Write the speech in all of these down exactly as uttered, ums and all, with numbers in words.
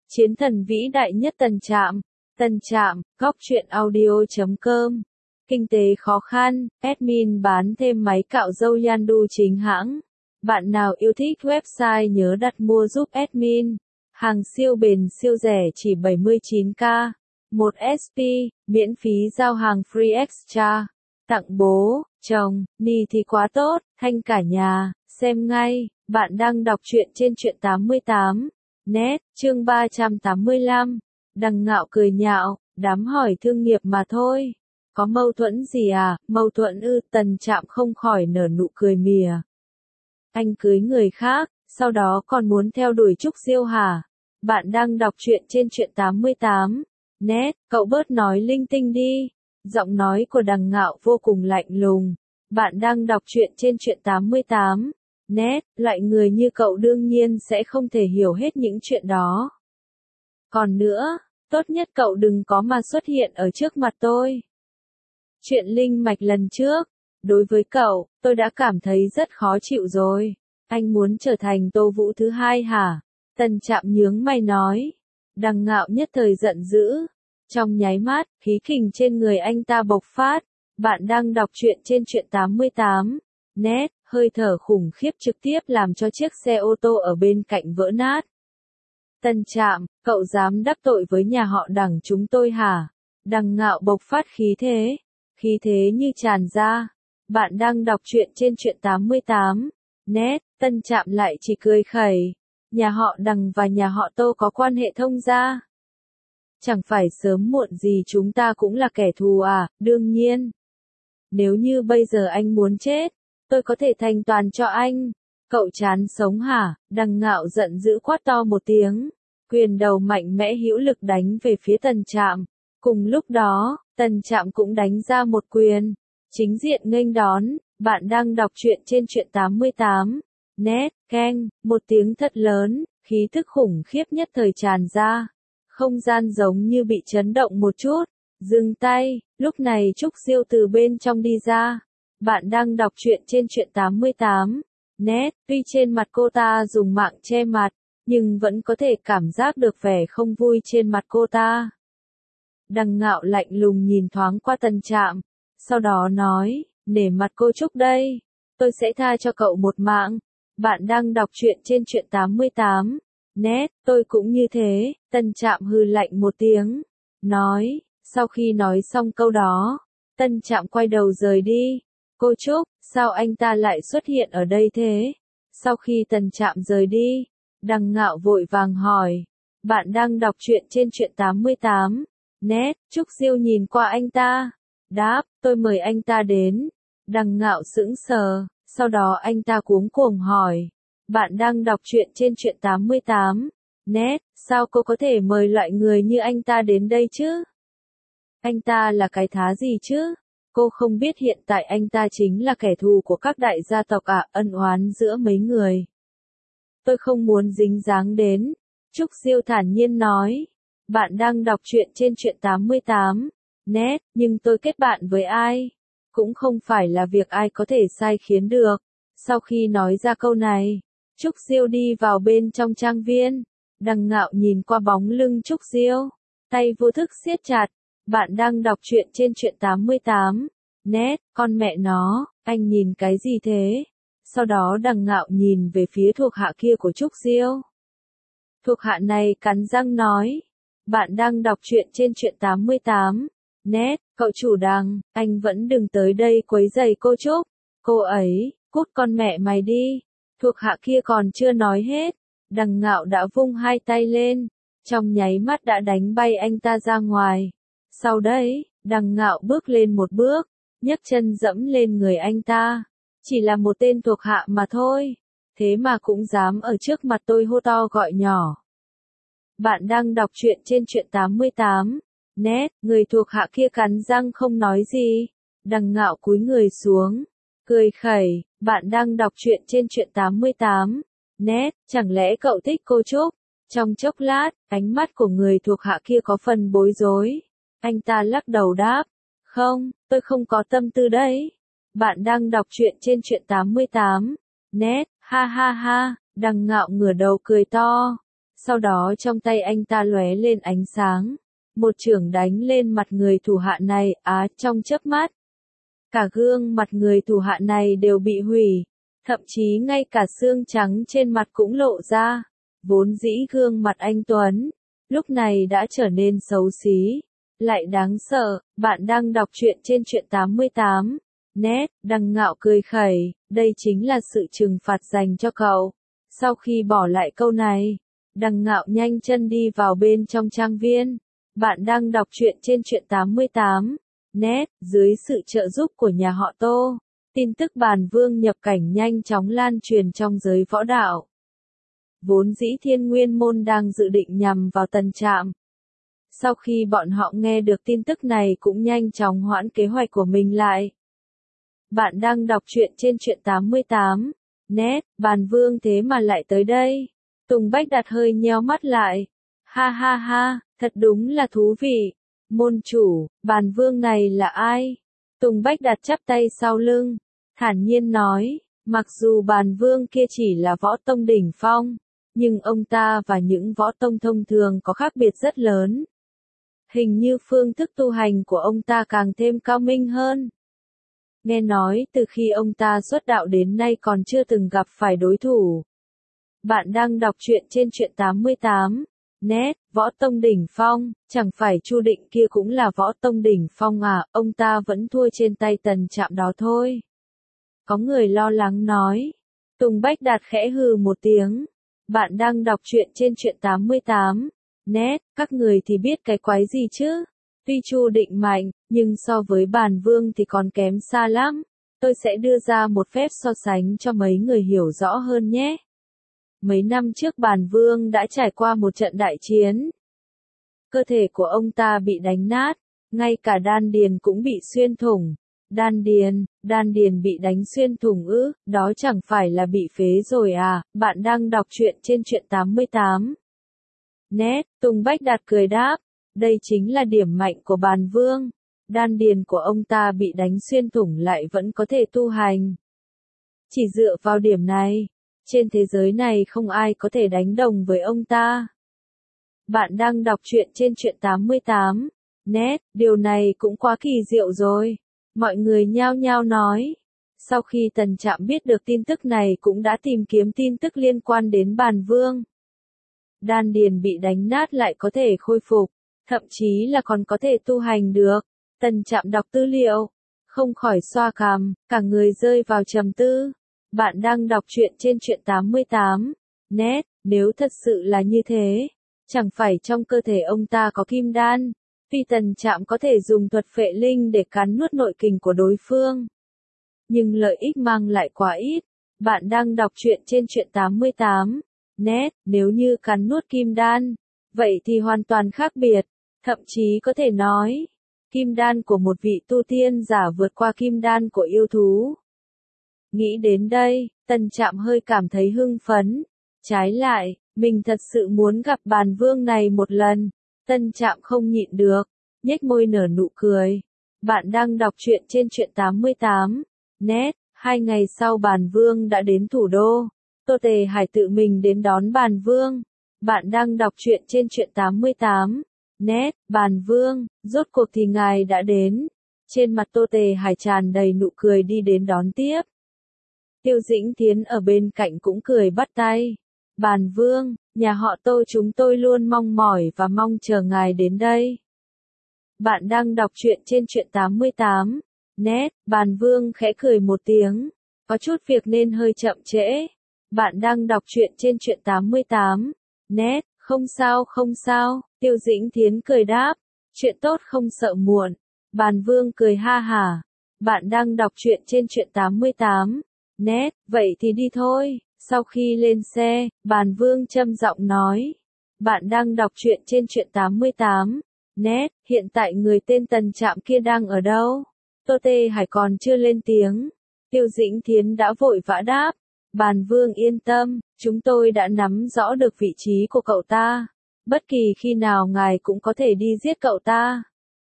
Chiến thần vĩ đại nhất Tần Trạm. Tần Trạm, góc truyện audio chấm com. Kinh tế khó khăn, admin bán thêm máy cạo râu Yandu chính hãng. Bạn nào yêu thích website nhớ đặt mua giúp admin. Hàng siêu bền siêu rẻ chỉ bảy mươi chín k. một ét pê, miễn phí giao hàng free extra. Tặng bố, chồng, ni thì quá tốt, thanh cả nhà, xem ngay. Bạn đang đọc truyện trên truyện tám mươi tám. Net, chương ba trăm tám mươi lăm. Đằng Ngạo cười nhạo, đám hỏi thương nghiệp mà thôi. Có mâu thuẫn gì à? Mâu thuẫn ư? Tần Trạm không khỏi nở nụ cười mỉa. Anh cưới người khác, sau đó còn muốn theo đuổi Trúc Diêu hả? Bạn đang đọc truyện trên truyện tám mươi tám. Net, cậu bớt nói linh tinh đi. Giọng nói của Đằng Ngạo vô cùng lạnh lùng. Bạn đang đọc truyện trên truyện tám mươi tám. Net, loại người như cậu đương nhiên sẽ không thể hiểu hết những chuyện đó. Còn nữa, tốt nhất cậu đừng có mà xuất hiện ở trước mặt tôi. Chuyện linh mạch lần trước, đối với cậu, tôi đã cảm thấy rất khó chịu rồi. Anh muốn trở thành Tô Vũ thứ hai hả? Tần Trạm nhướng mày nói. Đằng Ngạo nhất thời giận dữ. Trong nháy mắt, khí kình trên người anh ta bộc phát. Bạn đang đọc truyện trên truyện tám mươi tám. Net, hơi thở khủng khiếp trực tiếp làm cho chiếc xe ô tô ở bên cạnh vỡ nát. Tần Trạm, cậu dám đắc tội với nhà họ Đằng chúng tôi hả? Đằng Ngạo bộc phát khí thế. Khí thế như tràn ra. Bạn đang đọc truyện trên truyện tám mươi tám. Net, Tần Trạm lại chỉ cười khẩy. Nhà họ Đằng và nhà họ Tô có quan hệ thông gia. Chẳng phải sớm muộn gì chúng ta cũng là kẻ thù à? Đương nhiên. Nếu như bây giờ anh muốn chết, tôi có thể thành toàn cho anh. Cậu chán sống hả? Đằng Ngạo giận dữ quát to một tiếng. Quyền đầu mạnh mẽ hữu lực đánh về phía Tần Trạm. Cùng lúc đó, Tần Trạm cũng đánh ra một quyền. Chính diện nghênh đón. Bạn đang đọc truyện trên truyện tám mươi tám. Net, keng, một tiếng thật lớn, khí thức khủng khiếp nhất thời tràn ra. Không gian giống như bị chấn động một chút. Dừng tay, lúc này Trúc Diêu từ bên trong đi ra. Bạn đang đọc truyện trên truyện tám mươi tám. Net, tuy trên mặt cô ta dùng mạng che mặt, nhưng vẫn có thể cảm giác được vẻ không vui trên mặt cô ta. Đằng Ngạo lạnh lùng nhìn thoáng qua Tần Trạm, sau đó nói, nể mặt cô Trúc đây, tôi sẽ tha cho cậu một mạng. Bạn đang đọc truyện trên truyện tám mươi tám. Net, tôi cũng như thế. Tần Trạm hừ lạnh một tiếng, nói, sau khi nói xong câu đó, Tần Trạm quay đầu rời đi. Cô Trúc, sao anh ta lại xuất hiện ở đây thế? Sau khi Tần Trạm rời đi, Đằng Ngạo vội vàng hỏi. Bạn đang đọc truyện trên truyện tám mươi tám. Net, Trúc Diêu nhìn qua anh ta. Đáp, tôi mời anh ta đến. Đằng Ngạo sững sờ, sau đó anh ta cuống cuồng hỏi. Bạn đang đọc truyện trên truyện tám mươi tám. Net, sao cô có thể mời loại người như anh ta đến đây chứ? Anh ta là cái thá gì chứ? Cô không biết hiện tại anh ta chính là kẻ thù của các đại gia tộc à? Ân oán giữa mấy người. Tôi không muốn dính dáng đến. Trúc Diêu thản nhiên nói. Bạn đang đọc truyện trên truyện tám mươi tám. Net, nhưng tôi kết bạn với ai? Cũng không phải là việc ai có thể sai khiến được. Sau khi nói ra câu này, Trúc Diêu đi vào bên trong trang viên. Đằng Ngạo nhìn qua bóng lưng Trúc Diêu, tay vô thức siết chặt. Bạn đang đọc truyện trên truyện tám mươi tám. Net, con mẹ nó, anh nhìn cái gì thế? Sau đó Đằng Ngạo nhìn về phía thuộc hạ kia của Trúc Diêu. Thuộc hạ này cắn răng nói. Bạn đang đọc truyện trên truyện tám mươi tám. Net, cậu chủ Đằng, anh vẫn đừng tới đây quấy rầy cô Trúc. Cô ấy, cút con mẹ mày đi. Thuộc hạ kia còn chưa nói hết. Đằng Ngạo đã vung hai tay lên. Trong nháy mắt đã đánh bay anh ta ra ngoài. Sau đấy, Đằng Ngạo bước lên một bước, nhấc chân dẫm lên người anh ta. Chỉ là một tên thuộc hạ mà thôi. Thế mà cũng dám ở trước mặt tôi hô to gọi nhỏ. Bạn đang đọc truyện trên truyện tám mươi tám. Net, người thuộc hạ kia cắn răng không nói gì. Đằng Ngạo cúi người xuống, cười khẩy. Bạn đang đọc truyện trên truyện tám mươi tám. Net, chẳng lẽ cậu thích cô Trúc? Trong chốc lát, ánh mắt của người thuộc hạ kia có phần bối rối. Anh ta lắc đầu đáp. Không, tôi không có tâm tư đấy. Bạn đang đọc truyện trên truyện tám mươi tám. Net, ha ha ha. Đằng Ngạo ngửa đầu cười to. Sau đó trong tay anh ta lóe lên ánh sáng, một chưởng đánh lên mặt người thủ hạ này, á, trong chớp mắt. Cả gương mặt người thủ hạ này đều bị hủy, thậm chí ngay cả xương trắng trên mặt cũng lộ ra. Vốn dĩ gương mặt anh Tuấn, lúc này đã trở nên xấu xí, lại đáng sợ. Bạn đang đọc truyện trên truyện tám mươi tám. Net, Đằng Ngạo cười khẩy, đây chính là sự trừng phạt dành cho cậu. Sau khi bỏ lại câu này, Đằng Ngạo nhanh chân đi vào bên trong trang viên. Bạn đang đọc truyện trên truyện tám mươi tám. Net, dưới sự trợ giúp của nhà họ Tô, tin tức Bàn Vương nhập cảnh nhanh chóng lan truyền trong giới võ đạo. Vốn dĩ Thiên Nguyên Môn đang dự định nhằm vào Tần Trạm. Sau khi bọn họ nghe được tin tức này cũng nhanh chóng hoãn kế hoạch của mình lại. Bạn đang đọc truyện trên truyện tám mươi tám. Net, Bàn Vương thế mà lại tới đây. Tùng Bách Đạt hơi nheo mắt lại. Ha ha ha, thật đúng là thú vị. Môn chủ, Bàn Vương này là ai? Tùng Bách Đạt chắp tay sau lưng, thản nhiên nói, mặc dù Bàn Vương kia chỉ là võ tông đỉnh phong, nhưng ông ta và những võ tông thông thường có khác biệt rất lớn. Hình như phương thức tu hành của ông ta càng thêm cao minh hơn. Nghe nói từ khi ông ta xuất đạo đến nay còn chưa từng gặp phải đối thủ. Bạn đang đọc truyện trên truyện tám mươi tám. Net, võ tông đỉnh phong, chẳng phải Chu Định kia cũng là võ tông đỉnh phong à, ông ta vẫn thua trên tay Tần Trạm đó thôi. Có người lo lắng nói. Tùng Bách Đạt khẽ hừ một tiếng. Bạn đang đọc truyện trên truyện tám mươi tám. Net, các người thì biết cái quái gì chứ? Tuy Chu Định mạnh, nhưng so với Bàn Vương thì còn kém xa lắm. Tôi sẽ đưa ra một phép so sánh cho mấy người hiểu rõ hơn nhé. Mấy năm trước Bàn Vương đã trải qua một trận đại chiến. Cơ thể của ông ta bị đánh nát, ngay cả đan điền cũng bị xuyên thủng. Đan điền, đan điền bị đánh xuyên thủng ư, đó chẳng phải là bị phế rồi à? Bạn đang đọc truyện trên truyện tám mươi tám. Net, Tùng Bách Đạt cười đáp, đây chính là điểm mạnh của Bàn Vương. Đan điền của ông ta bị đánh xuyên thủng lại vẫn có thể tu hành. Chỉ dựa vào điểm này, trên thế giới này không ai có thể đánh đồng với ông ta. Bạn đang đọc truyện trên truyện tám mươi tám. Net, điều này cũng quá kỳ diệu rồi. Mọi người nhao nhao nói. Sau khi Tần Trạm biết được tin tức này cũng đã tìm kiếm tin tức liên quan đến Bàn Vương. Đan điền bị đánh nát lại có thể khôi phục, thậm chí là còn có thể tu hành được. Tần Trạm đọc tư liệu, không khỏi xoa cằm, cả người rơi vào trầm tư. Bạn đang đọc truyện trên truyện tám mươi tám. Net, nếu thật sự là như thế, chẳng phải trong cơ thể ông ta có kim đan, vì Tần Trạm có thể dùng thuật phệ linh để cắn nuốt nội kình của đối phương. Nhưng lợi ích mang lại quá ít. Bạn đang đọc truyện trên truyện tám mươi tám. Net, nếu như cắn nuốt kim đan, vậy thì hoàn toàn khác biệt. Thậm chí có thể nói, kim đan của một vị tu tiên giả vượt qua kim đan của yêu thú. Nghĩ đến đây, Tần Trạm hơi cảm thấy hưng phấn. Trái lại, mình thật sự muốn gặp Bàn Vương này một lần. Tần Trạm không nhịn được, nhếch môi nở nụ cười. Bạn đang đọc truyện trên truyện tám mươi tám. Net, hai ngày sau Bàn Vương đã đến thủ đô. Tô Tề Hải tự mình đến đón Bàn Vương. Bạn đang đọc truyện trên truyện tám mươi tám. Net, Bàn Vương, rốt cuộc thì ngài đã đến. Trên mặt Tô Tề Hải tràn đầy nụ cười đi đến đón tiếp. Tiêu Dĩnh Thiến ở bên cạnh cũng cười bắt tay. Bàn Vương, nhà họ Tô chúng tôi luôn mong mỏi và mong chờ ngài đến đây. Bạn đang đọc truyện trên truyện tám mươi tám. Net, Bàn Vương khẽ cười một tiếng. Có chút việc nên hơi chậm trễ. Bạn đang đọc truyện trên truyện tám mươi tám. Net, không sao không sao, Tiêu Dĩnh Thiến cười đáp. Chuyện tốt không sợ muộn. Bàn Vương cười ha hả. Bạn đang đọc truyện trên truyện tám mươi tám. Net, vậy thì đi thôi. Sau khi lên xe, Bàn Vương trầm giọng nói. Bạn đang đọc truyện trên truyện tám mươi tám. Net, hiện tại người tên Tần Trạm kia đang ở đâu? Tô Tê Hải còn chưa lên tiếng. Tiêu Dĩnh Thiến đã vội vã đáp. Bàn Vương yên tâm, chúng tôi đã nắm rõ được vị trí của cậu ta. Bất kỳ khi nào ngài cũng có thể đi giết cậu ta.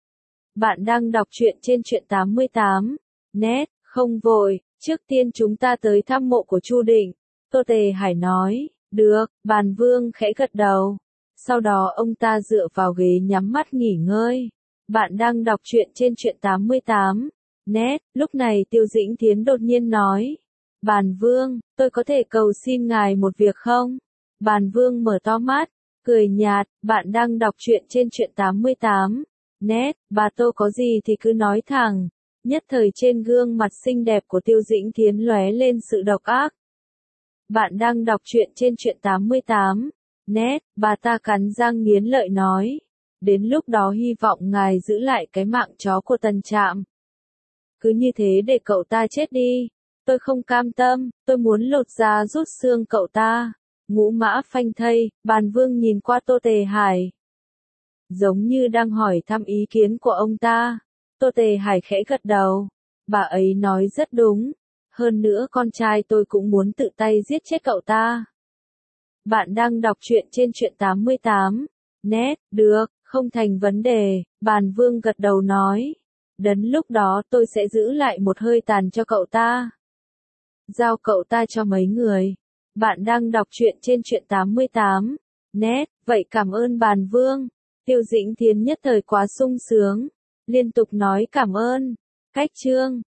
Bạn đang đọc truyện trên truyện tám mươi tám. Net, không vội, trước tiên chúng ta tới thăm mộ của Chu Định. Tô Tề Hải nói, Được, bàn vương khẽ gật đầu. Sau đó ông ta dựa vào ghế nhắm mắt nghỉ ngơi. Bạn đang đọc truyện trên truyện tám mươi tám. Net, lúc này Tiêu Dĩnh Thiến đột nhiên nói. Bàn vương, tôi có thể cầu xin ngài một việc không? Bàn vương mở to mắt, cười nhạt, bạn đang đọc truyện trên truyện tám mươi tám. Net, bà Tô có gì thì cứ nói thẳng. Nhất thời trên gương mặt xinh đẹp của Tiêu Dĩnh Thiến lóe lên sự độc ác. Bạn đang đọc truyện trên truyện tám mươi tám. Net, bà ta cắn răng nghiến lợi nói. Đến lúc đó hy vọng ngài giữ lại cái mạng chó của Tần Trạm. Cứ như thế để cậu ta chết đi. Tôi không cam tâm, tôi muốn lột da rút xương cậu ta. Ngũ mã phanh thây, bàn vương nhìn qua Tô Tề Hải. Giống như đang hỏi thăm ý kiến của ông ta. Tô Tề Hải khẽ gật đầu. Bà ấy nói rất đúng. Hơn nữa con trai tôi cũng muốn tự tay giết chết cậu ta. Bạn đang đọc truyện trên truyện tám mươi tám. Net, được, không thành vấn đề, bàn vương gật đầu nói. Đến lúc đó tôi sẽ giữ lại một hơi tàn cho cậu ta. Giao cậu ta cho mấy người. Bạn đang đọc truyện trên truyện tám mươi tám. Net, vậy cảm ơn bàn vương. Tiêu Dĩnh Thiến nhất thời quá sung sướng. Liên tục nói cảm ơn. Cách chương.